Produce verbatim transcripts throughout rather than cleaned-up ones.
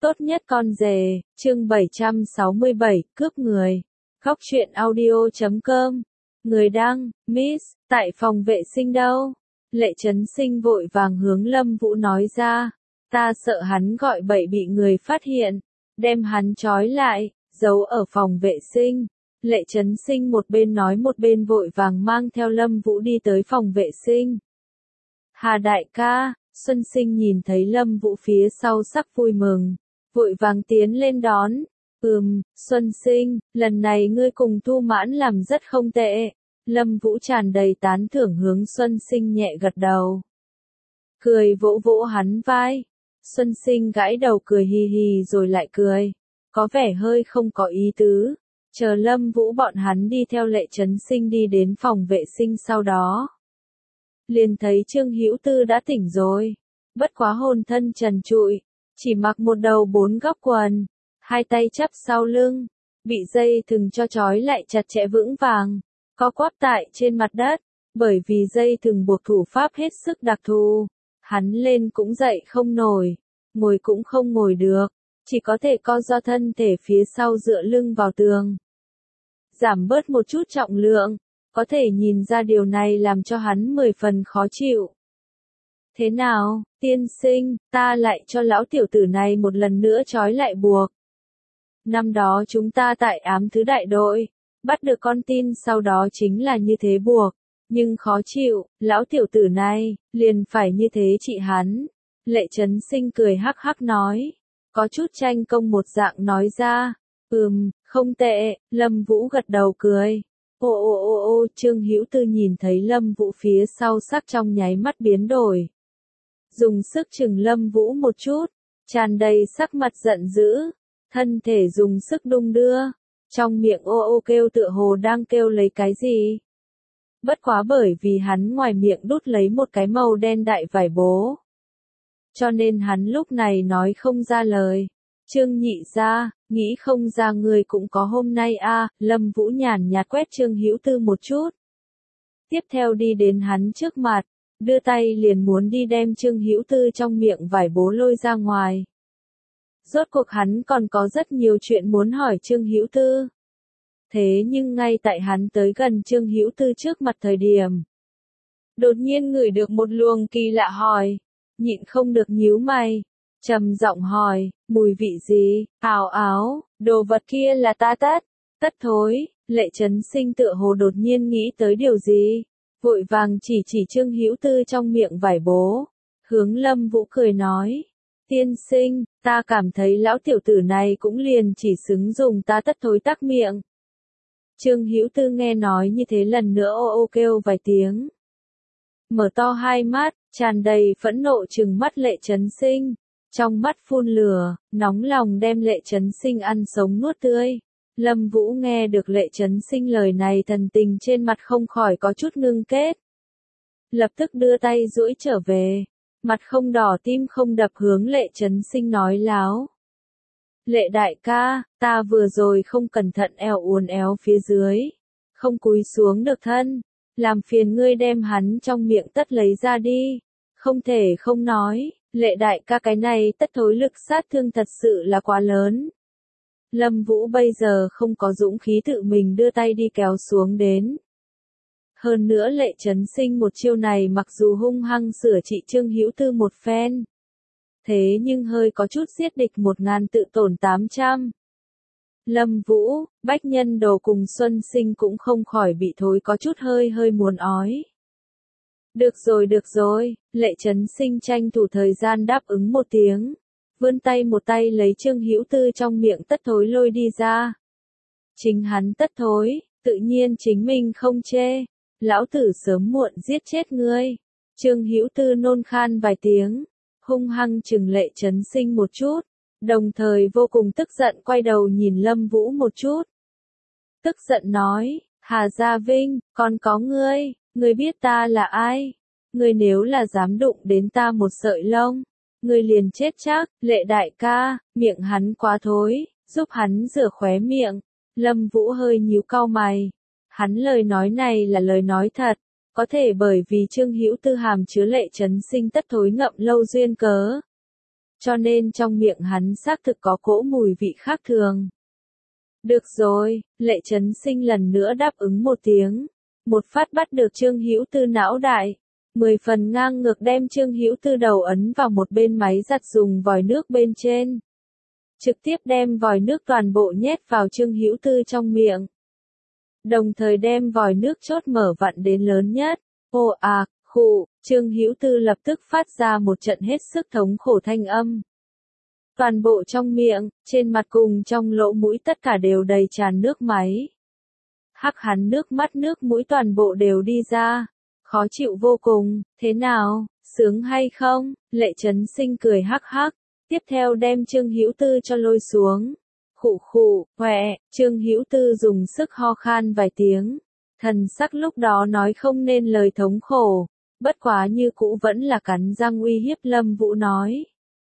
Tốt nhất con rể, chương bảy trăm sáu mươi bảy, cướp người. Góc truyện audio chấm com. Người đăng, Miss, tại phòng vệ sinh đâu? Lệ Chấn Sinh vội vàng hướng Lâm Vũ nói ra. Ta sợ hắn gọi bậy bị người phát hiện. Đem hắn trói lại, giấu ở phòng vệ sinh. Lệ Chấn Sinh một bên nói một bên vội vàng mang theo Lâm Vũ đi tới phòng vệ sinh. Hà đại ca, Xuân Sinh nhìn thấy Lâm Vũ phía sau sắc vui mừng. Vội vàng tiến lên đón. Ừm, Xuân Sinh, lần này ngươi cùng Thu Mãn làm rất không tệ. Lâm Vũ tràn đầy tán thưởng hướng Xuân Sinh nhẹ gật đầu. Cười vỗ vỗ hắn vai. Xuân Sinh gãi đầu cười hì hì rồi lại cười. Có vẻ hơi không có ý tứ. Chờ Lâm Vũ bọn hắn đi theo Lệ Chấn Sinh đi đến phòng vệ sinh sau đó. Liền thấy Trương Hữu Tư đã tỉnh rồi. Bất quá hồn thân trần trụi. Chỉ mặc một đầu bốn góc quần, hai tay chắp sau lưng, bị dây thừng cho trói lại chặt chẽ vững vàng, co quắp tại trên mặt đất, bởi vì dây thừng buộc thủ pháp hết sức đặc thù, hắn lên cũng dậy không nổi, ngồi cũng không ngồi được, chỉ có thể co do thân thể phía sau dựa lưng vào tường. Giảm bớt một chút trọng lượng, có thể nhìn ra điều này làm cho hắn mười phần khó chịu. Thế nào, tiên sinh, ta lại cho lão tiểu tử này một lần nữa trói lại buộc. Năm đó chúng ta tại ám thứ đại đội, bắt được con tin sau đó chính là như thế buộc, nhưng khó chịu, lão tiểu tử này, liền phải như thế trị hắn. Lệ Chấn Sinh cười hắc hắc nói, có chút tranh công một dạng nói ra, ừm, không tệ, Lâm Vũ gật đầu cười. Ô ô ô ô, Trương Hữu Tư nhìn thấy Lâm Vũ phía sau sắc trong nháy mắt biến đổi. Dùng sức chừng Lâm Vũ một chút, tràn đầy sắc mặt giận dữ, thân thể dùng sức đung đưa, trong miệng ô ô kêu tựa hồ đang kêu lấy cái gì. Bất quá bởi vì hắn ngoài miệng đút lấy một cái màu đen đại vải bố. Cho nên hắn lúc này nói không ra lời. Trương nhị gia, nghĩ không ra người cũng có hôm nay a. À, Lâm Vũ nhàn nhạt quét Trương Hữu Tư một chút. Tiếp theo đi đến hắn trước mặt. Đưa tay liền muốn đi đem Trương Hữu Tư trong miệng vải bố lôi ra ngoài. Rốt cuộc hắn còn có rất nhiều chuyện muốn hỏi Trương Hữu Tư. Thế nhưng ngay tại hắn tới gần Trương Hữu Tư trước mặt thời điểm. Đột nhiên ngửi được một luồng kỳ lạ hỏi. Nhịn không được nhíu mày. Trầm giọng hỏi, mùi vị gì? Ào áo, đồ vật kia là ta tất. Tất thối, Lệ Chấn Sinh tựa hồ đột nhiên nghĩ tới điều gì. Vội vàng chỉ chỉ Trương Hữu Tư trong miệng vải bố, hướng Lâm Vũ cười nói, tiên sinh, ta cảm thấy lão tiểu tử này cũng liền chỉ xứng dùng ta tất thối tắc miệng. Trương Hữu Tư nghe nói như thế lần nữa ô ô kêu vài tiếng. Mở to hai mắt, tràn đầy phẫn nộ trừng mắt Lệ Chấn Sinh, trong mắt phun lửa, nóng lòng đem Lệ Chấn Sinh ăn sống nuốt tươi. Lâm Vũ nghe được Lệ Chấn Sinh lời này thần tình trên mặt không khỏi có chút ngưng kết. Lập tức đưa tay duỗi trở về, mặt không đỏ tim không đập hướng Lệ Chấn Sinh nói láo. Lệ đại ca, ta vừa rồi không cẩn thận eo uốn éo phía dưới, không cúi xuống được thân, làm phiền ngươi đem hắn trong miệng tất lấy ra đi, không thể không nói, Lệ đại ca cái này tất thối lực sát thương thật sự là quá lớn. Lâm Vũ bây giờ không có dũng khí tự mình đưa tay đi kéo xuống đến. Hơn nữa Lệ Chấn Sinh một chiêu này mặc dù hung hăng sửa trị Trương Hữu Tư một phen. Thế nhưng hơi có chút giết địch một ngàn tự tổn tám trăm. Lâm Vũ, Bách Nhân Đồ cùng Xuân Sinh cũng không khỏi bị thối có chút hơi hơi muốn ói. Được rồi được rồi, Lệ Chấn Sinh tranh thủ thời gian đáp ứng một tiếng. Vươn tay một tay lấy Trương Hữu Tư trong miệng tất thối lôi đi ra. Chính hắn tất thối, tự nhiên chính mình không chê. Lão tử sớm muộn giết chết ngươi. Trương Hữu Tư nôn khan vài tiếng, hung hăng chừng Lệ Chấn Sinh một chút, đồng thời vô cùng tức giận quay đầu nhìn Lâm Vũ một chút. Tức giận nói, Hà Gia Vinh, còn có ngươi, ngươi biết ta là ai? Ngươi nếu là dám đụng đến ta một sợi lông, ngươi liền chết chắc. Lệ đại ca, miệng hắn quá thối, giúp hắn rửa khóe miệng. Lâm Vũ hơi nhíu cau mày. Hắn lời nói này là lời nói thật, có thể bởi vì Trương Hữu Tư hàm chứa Lệ Chấn Sinh tất thối ngậm lâu duyên cớ. cho nên trong miệng hắn xác thực có cỗ mùi vị khác thường. Được rồi, Lệ Chấn Sinh lần nữa đáp ứng một tiếng, một phát bắt được Trương Hữu Tư não đại, mười phần ngang ngược đem Trương Hữu Tư đầu ấn vào một bên máy giặt dùng vòi nước bên trên. Trực tiếp đem vòi nước toàn bộ nhét vào Trương Hữu Tư trong miệng. Đồng thời đem vòi nước chốt mở vặn đến lớn nhất. Ồ à, khụ, Trương Hữu Tư lập tức phát ra một trận hết sức thống khổ thanh âm. Toàn bộ trong miệng, trên mặt cùng trong lỗ mũi tất cả đều đầy tràn nước máy. Hắc hắn nước mắt nước mũi toàn bộ đều đi ra. Khó chịu vô cùng, thế nào, sướng hay không? Lệ Chấn Sinh cười hắc hắc, tiếp theo đem Trương Hữu Tư cho lôi xuống. Khụ khụ, hoẹ, Trương Hữu Tư dùng sức ho khan vài tiếng. Thần sắc lúc đó nói không nên lời thống khổ, bất quá như cũ vẫn là cắn răng uy hiếp Lâm Vũ nói.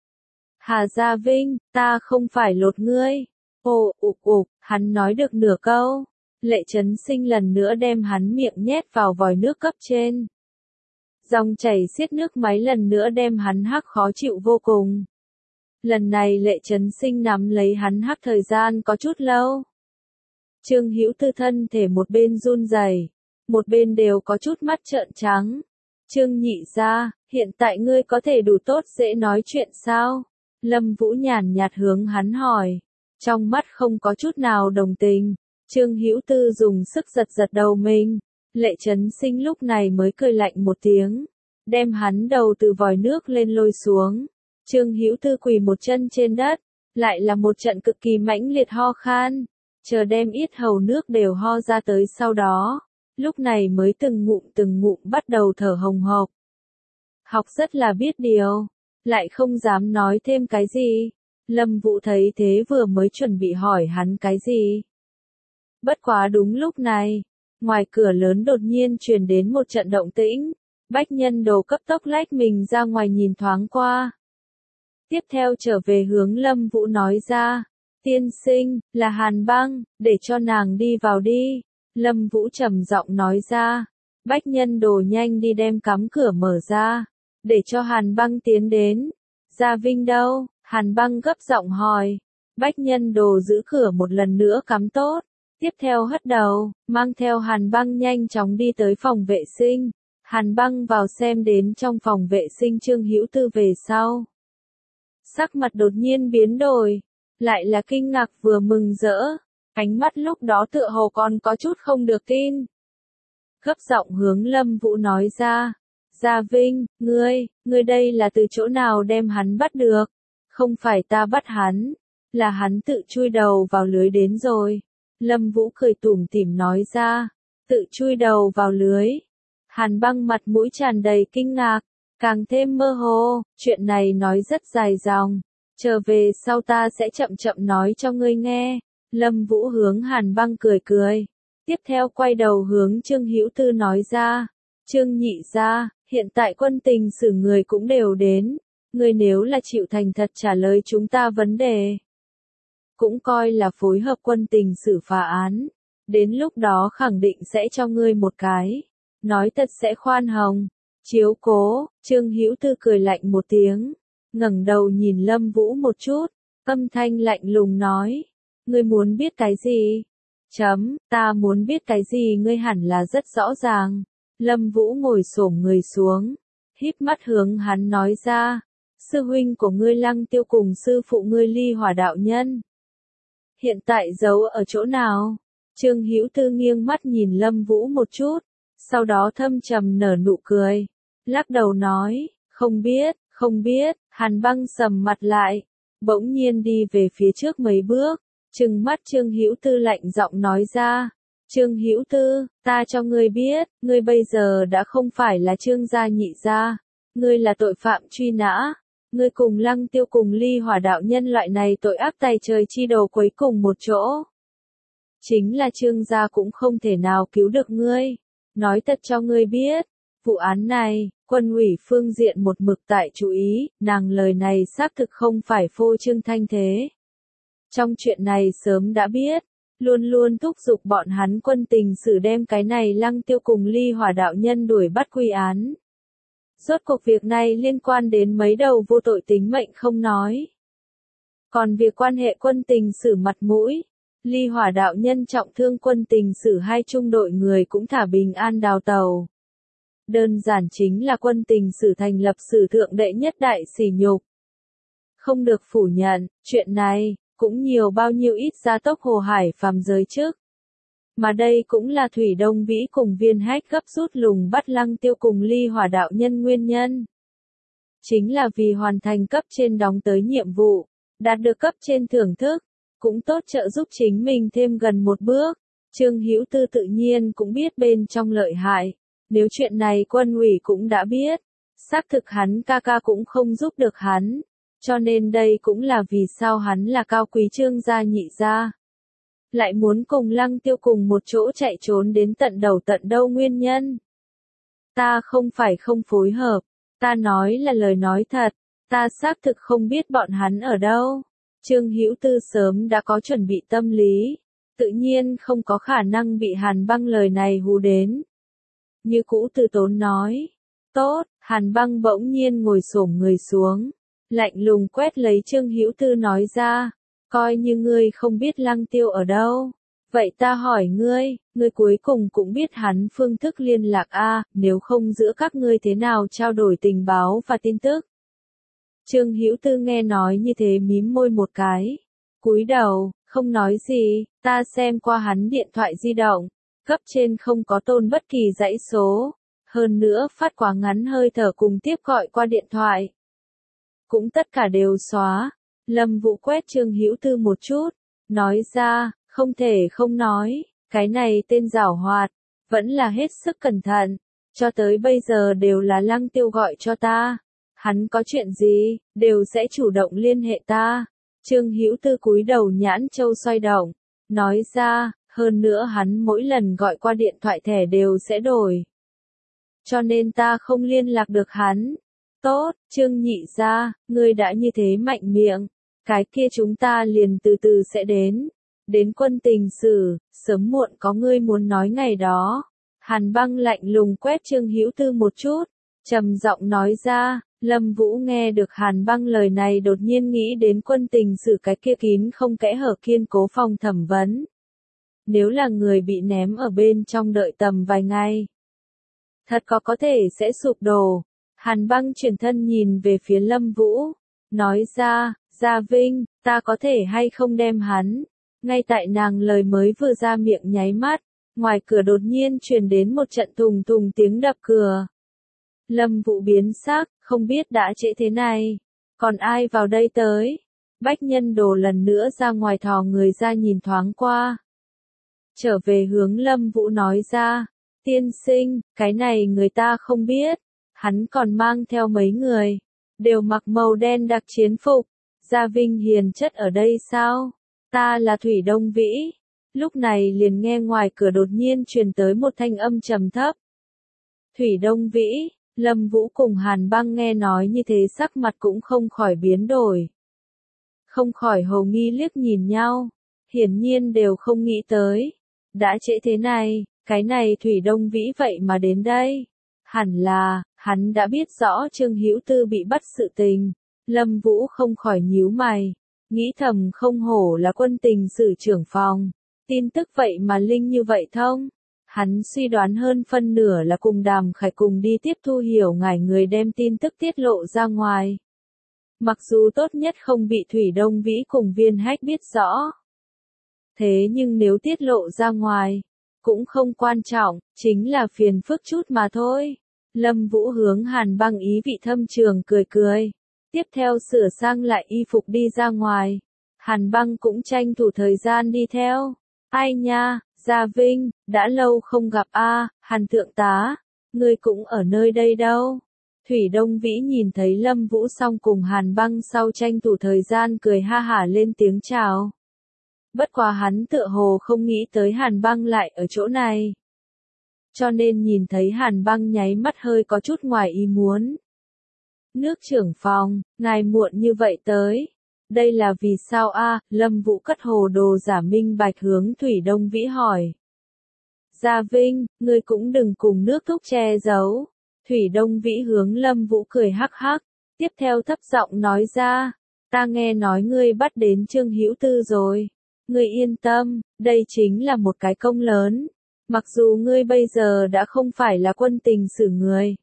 Hà Gia Vinh, ta không phải lột ngươi. Ồ, ục ục, hắn nói được nửa câu. Lệ Chấn Sinh lần nữa đem hắn miệng nhét vào vòi nước cấp trên. Dòng chảy xiết nước máy lần nữa đem hắn hắc khó chịu vô cùng. Lần này Lệ Chấn Sinh nắm lấy hắn hắc thời gian có chút lâu. Trương Hữu Tư thân thể một bên run rẩy, một bên đều có chút mắt trợn trắng. Trương nhị gia, hiện tại ngươi có thể đủ tốt dễ nói chuyện sao? Lâm Vũ nhàn nhạt hướng hắn hỏi, trong mắt không có chút nào đồng tình. Trương Hữu Tư dùng sức giật giật đầu mình. Lệ Chấn Sinh lúc này mới cười lạnh một tiếng, đem hắn đầu từ vòi nước lên lôi xuống. Trương Hữu Tư quỳ một chân trên đất, lại là một trận cực kỳ mãnh liệt ho khan, chờ đem yết hầu nước đều ho ra tới sau đó, lúc này mới từng ngụm từng ngụm bắt đầu thở hồng hộc. Học rất là biết điều, lại không dám nói thêm cái gì. Lâm Vũ thấy thế vừa mới chuẩn bị hỏi hắn cái gì. Bất quá đúng lúc này, ngoài cửa lớn đột nhiên truyền đến một trận động tĩnh, Bách Nhân Đồ cấp tốc lách mình ra ngoài nhìn thoáng qua. Tiếp theo trở về hướng Lâm Vũ nói ra, tiên sinh, là Hàn Băng, để cho nàng đi vào đi. Lâm Vũ trầm giọng nói ra, Bách Nhân Đồ nhanh đi đem cắm cửa mở ra, để cho Hàn Băng tiến đến. Gia Vinh đâu? Hàn Băng gấp giọng hỏi. Bách Nhân Đồ giữ cửa một lần nữa cắm tốt, tiếp theo hất đầu, mang theo Hàn Băng nhanh chóng đi tới phòng vệ sinh. Hàn Băng vào xem đến trong phòng vệ sinh Trương Hữu Tư về sau. Sắc mặt đột nhiên biến đổi, lại là kinh ngạc vừa mừng rỡ, ánh mắt lúc đó tựa hồ còn có chút không được tin. Gấp giọng hướng Lâm Vũ nói ra, Gia Vinh, ngươi, ngươi đây là từ chỗ nào đem hắn bắt được? Không phải ta bắt hắn, là hắn tự chui đầu vào lưới đến rồi. Lâm Vũ cười tủm tỉm nói ra, tự chui đầu vào lưới. Hàn Băng mặt mũi tràn đầy kinh ngạc, càng thêm mơ hồ, chuyện này nói rất dài dòng, trở về sau ta sẽ chậm chậm nói cho ngươi nghe. Lâm Vũ hướng Hàn Băng cười cười, tiếp theo quay đầu hướng Trương Hữu Tư nói ra, Trương nhị gia, hiện tại quân tình xử người cũng đều đến, ngươi nếu là chịu thành thật trả lời chúng ta vấn đề, cũng coi là phối hợp quân tình xử phá án, đến lúc đó khẳng định sẽ cho ngươi một cái, nói thật sẽ khoan hồng, chiếu cố. Trương Hữu Tư cười lạnh một tiếng, ngẩng đầu nhìn Lâm Vũ một chút, âm thanh lạnh lùng nói, ngươi muốn biết cái gì? Chấm, ta muốn biết cái gì ngươi hẳn là rất rõ ràng. Lâm Vũ ngồi xổm người xuống, híp mắt hướng hắn nói ra, sư huynh của ngươi Lăng Tiêu cùng sư phụ ngươi Ly Hỏa đạo nhân, hiện tại giấu ở chỗ nào? Trương Hữu Tư nghiêng mắt nhìn Lâm Vũ một chút, sau đó thâm trầm nở nụ cười, lắc đầu nói, không biết, không biết. Hàn Băng sầm mặt lại, bỗng nhiên đi về phía trước mấy bước, trừng mắt Trương Hữu Tư lạnh giọng nói ra, Trương Hữu Tư, ta cho ngươi biết, ngươi bây giờ đã không phải là Trương gia nhị gia, ngươi là tội phạm truy nã, ngươi cùng Lăng Tiêu cùng Ly Hỏa đạo nhân loại này tội ác tày trời chi đồ quấy cùng một chỗ. Chính là Trương gia cũng không thể nào cứu được ngươi, nói thật cho ngươi biết, vụ án này, quân ủy phương diện một mực tại chú ý, nàng lời này xác thực không phải phô trương thanh thế. Trong chuyện này sớm đã biết, luôn luôn thúc giục bọn hắn quân tình xử đem cái này Lăng Tiêu cùng Ly Hỏa đạo nhân đuổi bắt quy án. Rốt cuộc việc này liên quan đến mấy đầu vô tội tính mệnh không nói. Còn việc quan hệ quân tình sử mặt mũi, Ly Hỏa đạo nhân trọng thương quân tình sử hai trung đội người cũng thả bình an đào tàu. Đơn giản chính là quân tình sử thành lập sử thượng đệ nhất đại sỉ nhục. Không được phủ nhận, chuyện này, cũng nhiều bao nhiêu ít gia tốc hồ hải phàm giới trước. Mà đây cũng là Thủy Đông Vĩ cùng Viên Hách gấp rút lùng bắt Lăng Tiêu cùng Ly Hỏa đạo nhân nguyên nhân. Chính là vì hoàn thành cấp trên đóng tới nhiệm vụ, đạt được cấp trên thưởng thức, cũng tốt trợ giúp chính mình thêm gần một bước. Trương Hữu Tư tự nhiên cũng biết bên trong lợi hại, nếu chuyện này quân ủy cũng đã biết, xác thực hắn ca ca cũng không giúp được hắn, cho nên đây cũng là vì sao hắn là cao quý Trương gia nhị gia. Lại muốn cùng Lăng Tiêu cùng một chỗ chạy trốn đến tận đầu tận đâu nguyên nhân. Ta không phải không phối hợp, ta nói là lời nói thật, ta xác thực không biết bọn hắn ở đâu. Trương Hữu Tư sớm đã có chuẩn bị tâm lý, tự nhiên không có khả năng bị Hàn Băng lời này hù đến. Như cũ từ tốn nói, tốt, Hàn Băng bỗng nhiên ngồi xổm người xuống, lạnh lùng quét lấy Trương Hữu Tư nói ra, coi như ngươi không biết Lăng Tiêu ở đâu. Vậy ta hỏi ngươi, ngươi cuối cùng cũng biết hắn phương thức liên lạc a, nếu không giữa các ngươi thế nào trao đổi tình báo và tin tức? Trương Hữu Tư nghe nói như thế mím môi một cái, cúi đầu, không nói gì, ta xem qua hắn điện thoại di động, cấp trên không có tôn bất kỳ dãy số, hơn nữa phát quá ngắn hơi thở cùng tiếp gọi qua điện thoại. Cũng tất cả đều xóa. Lâm Vũ quét Trương Hữu Tư một chút, nói ra, không thể không nói, cái này tên giảo hoạt, vẫn là hết sức cẩn thận, cho tới bây giờ đều là Lăng Tiêu gọi cho ta, hắn có chuyện gì, đều sẽ chủ động liên hệ ta. Trương Hữu Tư cúi đầu nhãn châu xoay động, nói ra, hơn nữa hắn mỗi lần gọi qua điện thoại thẻ đều sẽ đổi. Cho nên ta không liên lạc được hắn. Tốt, Trương nhị gia, ngươi đã như thế mạnh miệng, cái kia chúng ta liền từ từ sẽ đến. Đến quân tình sử, sớm muộn có ngươi muốn nói ngày đó. Hàn Băng lạnh lùng quét Trương Hữu Tư một chút, trầm giọng nói ra. Lâm Vũ nghe được Hàn Băng lời này đột nhiên nghĩ đến quân tình sử cái kia kín không kẽ hở kiên cố phòng thẩm vấn. Nếu là người bị ném ở bên trong đợi tầm vài ngày, thật có có thể sẽ sụp đổ. Hàn Băng chuyển thân nhìn về phía Lâm Vũ, nói ra, Gia Vinh, ta có thể hay không đem hắn. Ngay tại nàng lời mới vừa ra miệng nháy mắt, ngoài cửa đột nhiên truyền đến một trận thùng thùng tiếng đập cửa. Lâm Vũ biến sắc, không biết đã trễ thế này, còn ai vào đây tới. Bách Nhân Đồ lần nữa ra ngoài thò người ra nhìn thoáng qua. Trở về hướng Lâm Vũ nói ra, tiên sinh, cái này người ta không biết. Hắn còn mang theo mấy người, đều mặc màu đen đặc chiến phục. Gia Vinh hiền chất ở đây sao? Ta là Thủy Đông Vĩ. Lúc này liền nghe ngoài cửa đột nhiên truyền tới một thanh âm trầm thấp. Thủy Đông Vĩ, Lâm Vũ cùng Hàn Băng nghe nói như thế sắc mặt cũng không khỏi biến đổi. Không khỏi hồ nghi liếc nhìn nhau, hiển nhiên đều không nghĩ tới. Đã trễ thế này, cái này Thủy Đông Vĩ vậy mà đến đây. Hẳn là, hắn đã biết rõ Trương Hữu Tư bị bắt sự tình. Lâm Vũ không khỏi nhíu mày, nghĩ thầm không hổ là quân tình sử trưởng phòng. Tin tức vậy mà linh như vậy thông. Hắn suy đoán hơn phân nửa là cùng Đàm Khải cùng đi tiếp thu hiểu ngải người đem tin tức tiết lộ ra ngoài. Mặc dù tốt nhất không bị Thủy Đông Vĩ cùng Viên Hách biết rõ. Thế nhưng nếu tiết lộ ra ngoài, cũng không quan trọng, chính là phiền phức chút mà thôi. Lâm Vũ hướng Hàn Băng ý vị thâm trường cười cười. Tiếp theo sửa sang lại y phục đi ra ngoài. Hàn Băng cũng tranh thủ thời gian đi theo. Ai nha, Gia Vinh, đã lâu không gặp a, Hàn thượng tá, ngươi cũng ở nơi đây đâu. Thủy Đông Vĩ nhìn thấy Lâm Vũ xong cùng Hàn Băng sau tranh thủ thời gian cười ha hả lên tiếng chào. Bất quá hắn tựa hồ không nghĩ tới Hàn Băng lại ở chỗ này. Cho nên nhìn thấy Hàn Băng nháy mắt hơi có chút ngoài ý muốn. Nước trưởng phòng, ngài muộn như vậy tới. Đây là vì sao a? Lâm Vũ cất hồ đồ giả minh bạch hướng Thủy Đông Vĩ hỏi. Gia Vinh, ngươi cũng đừng cùng nước thúc che giấu. Thủy Đông Vĩ hướng Lâm Vũ cười hắc hắc, tiếp theo thấp giọng nói ra, ta nghe nói ngươi bắt đến Trương Hữu Tư rồi. Ngươi yên tâm, đây chính là một cái công lớn. Mặc dù ngươi bây giờ đã không phải là quân tình sử người.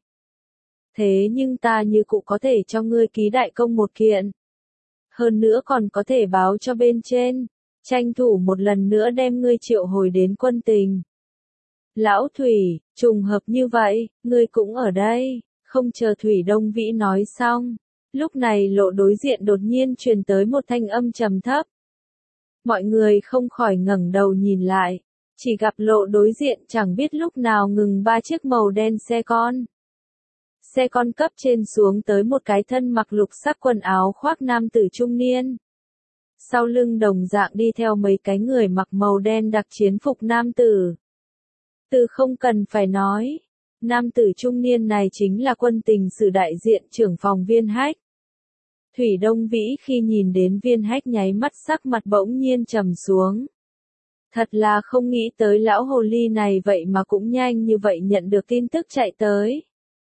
Thế nhưng ta như cụ có thể cho ngươi ký đại công một kiện. Hơn nữa còn có thể báo cho bên trên, tranh thủ một lần nữa đem ngươi triệu hồi đến quân tình. Lão Thủy, trùng hợp như vậy, ngươi cũng ở đây, không chờ Thủy Đông Vĩ nói xong. Lúc này lộ đối diện đột nhiên truyền tới một thanh âm trầm thấp. Mọi người không khỏi ngẩng đầu nhìn lại, chỉ gặp lộ đối diện chẳng biết lúc nào ngừng ba chiếc màu đen xe con. Xe con cấp trên xuống tới một cái thân mặc lục sắc quần áo khoác nam tử trung niên. Sau lưng đồng dạng đi theo mấy cái người mặc màu đen đặc chiến phục nam tử. Từ không cần phải nói, nam tử trung niên này chính là quân tình sử đại diện trưởng phòng Viên Hách. Thủy Đông Vĩ khi nhìn đến Viên Hách nháy mắt sắc mặt bỗng nhiên trầm xuống. Thật là không nghĩ tới lão hồ ly này vậy mà cũng nhanh như vậy nhận được tin tức chạy tới.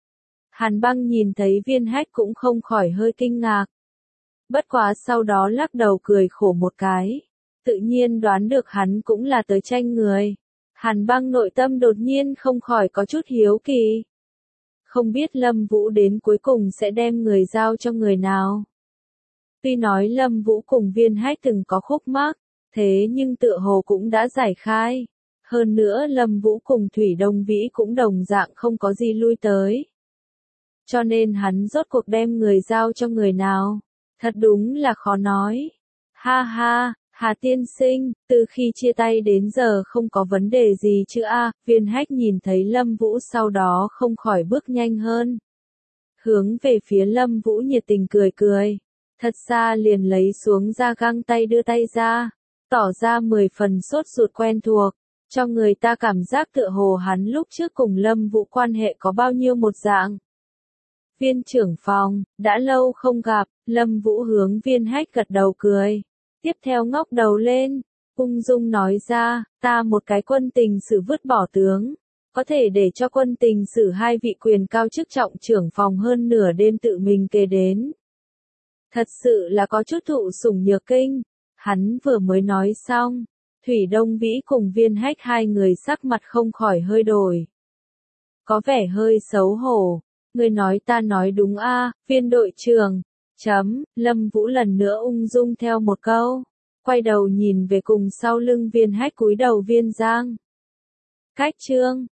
Hàn Băng nhìn thấy Viên Hách cũng không khỏi hơi kinh ngạc. Bất quá sau đó lắc đầu cười khổ một cái. Tự nhiên đoán được hắn cũng là tới tranh người. Hàn Băng nội tâm đột nhiên không khỏi có chút hiếu kỳ. Không biết Lâm Vũ đến cuối cùng sẽ đem người giao cho người nào. Tuy nói Lâm Vũ cùng Viên Hách từng có khúc mắc, thế nhưng tựa hồ cũng đã giải khai. Hơn nữa Lâm Vũ cùng Thủy Đông Vĩ cũng đồng dạng không có gì lui tới. Cho nên hắn rốt cuộc đem người giao cho người nào. Thật đúng là khó nói. Ha ha, Hà tiên sinh, từ khi chia tay đến giờ không có vấn đề gì chứ a? Viên Hách nhìn thấy Lâm Vũ sau đó không khỏi bước nhanh hơn. Hướng về phía Lâm Vũ nhiệt tình cười cười. Thật xa liền lấy xuống ra găng tay đưa tay ra. Tỏ ra mười phần sốt ruột quen thuộc. Cho người ta cảm giác tựa hồ hắn lúc trước cùng Lâm Vũ quan hệ có bao nhiêu một dạng. Viên trưởng phòng, đã lâu không gặp, Lâm Vũ hướng Viên Hách gật đầu cười. Tiếp theo ngóc đầu lên, ung dung nói ra, ta một cái quân tình sử vứt bỏ tướng. Có thể để cho quân tình sử hai vị quyền cao chức trọng trưởng phòng hơn nửa đêm tự mình kề đến. Thật sự là có chút thụ sủng nhược kinh. Hắn vừa mới nói xong, Thủy Đông Vĩ cùng Viên Hách hai người sắc mặt không khỏi hơi đổi. Có vẻ hơi xấu hổ. Người nói ta nói đúng a, Viên đội trưởng. Chấm, Lâm Vũ lần nữa ung dung theo một câu. Quay đầu nhìn về cùng sau lưng Viên Hách cúi đầu Viên Giang. Cách chương.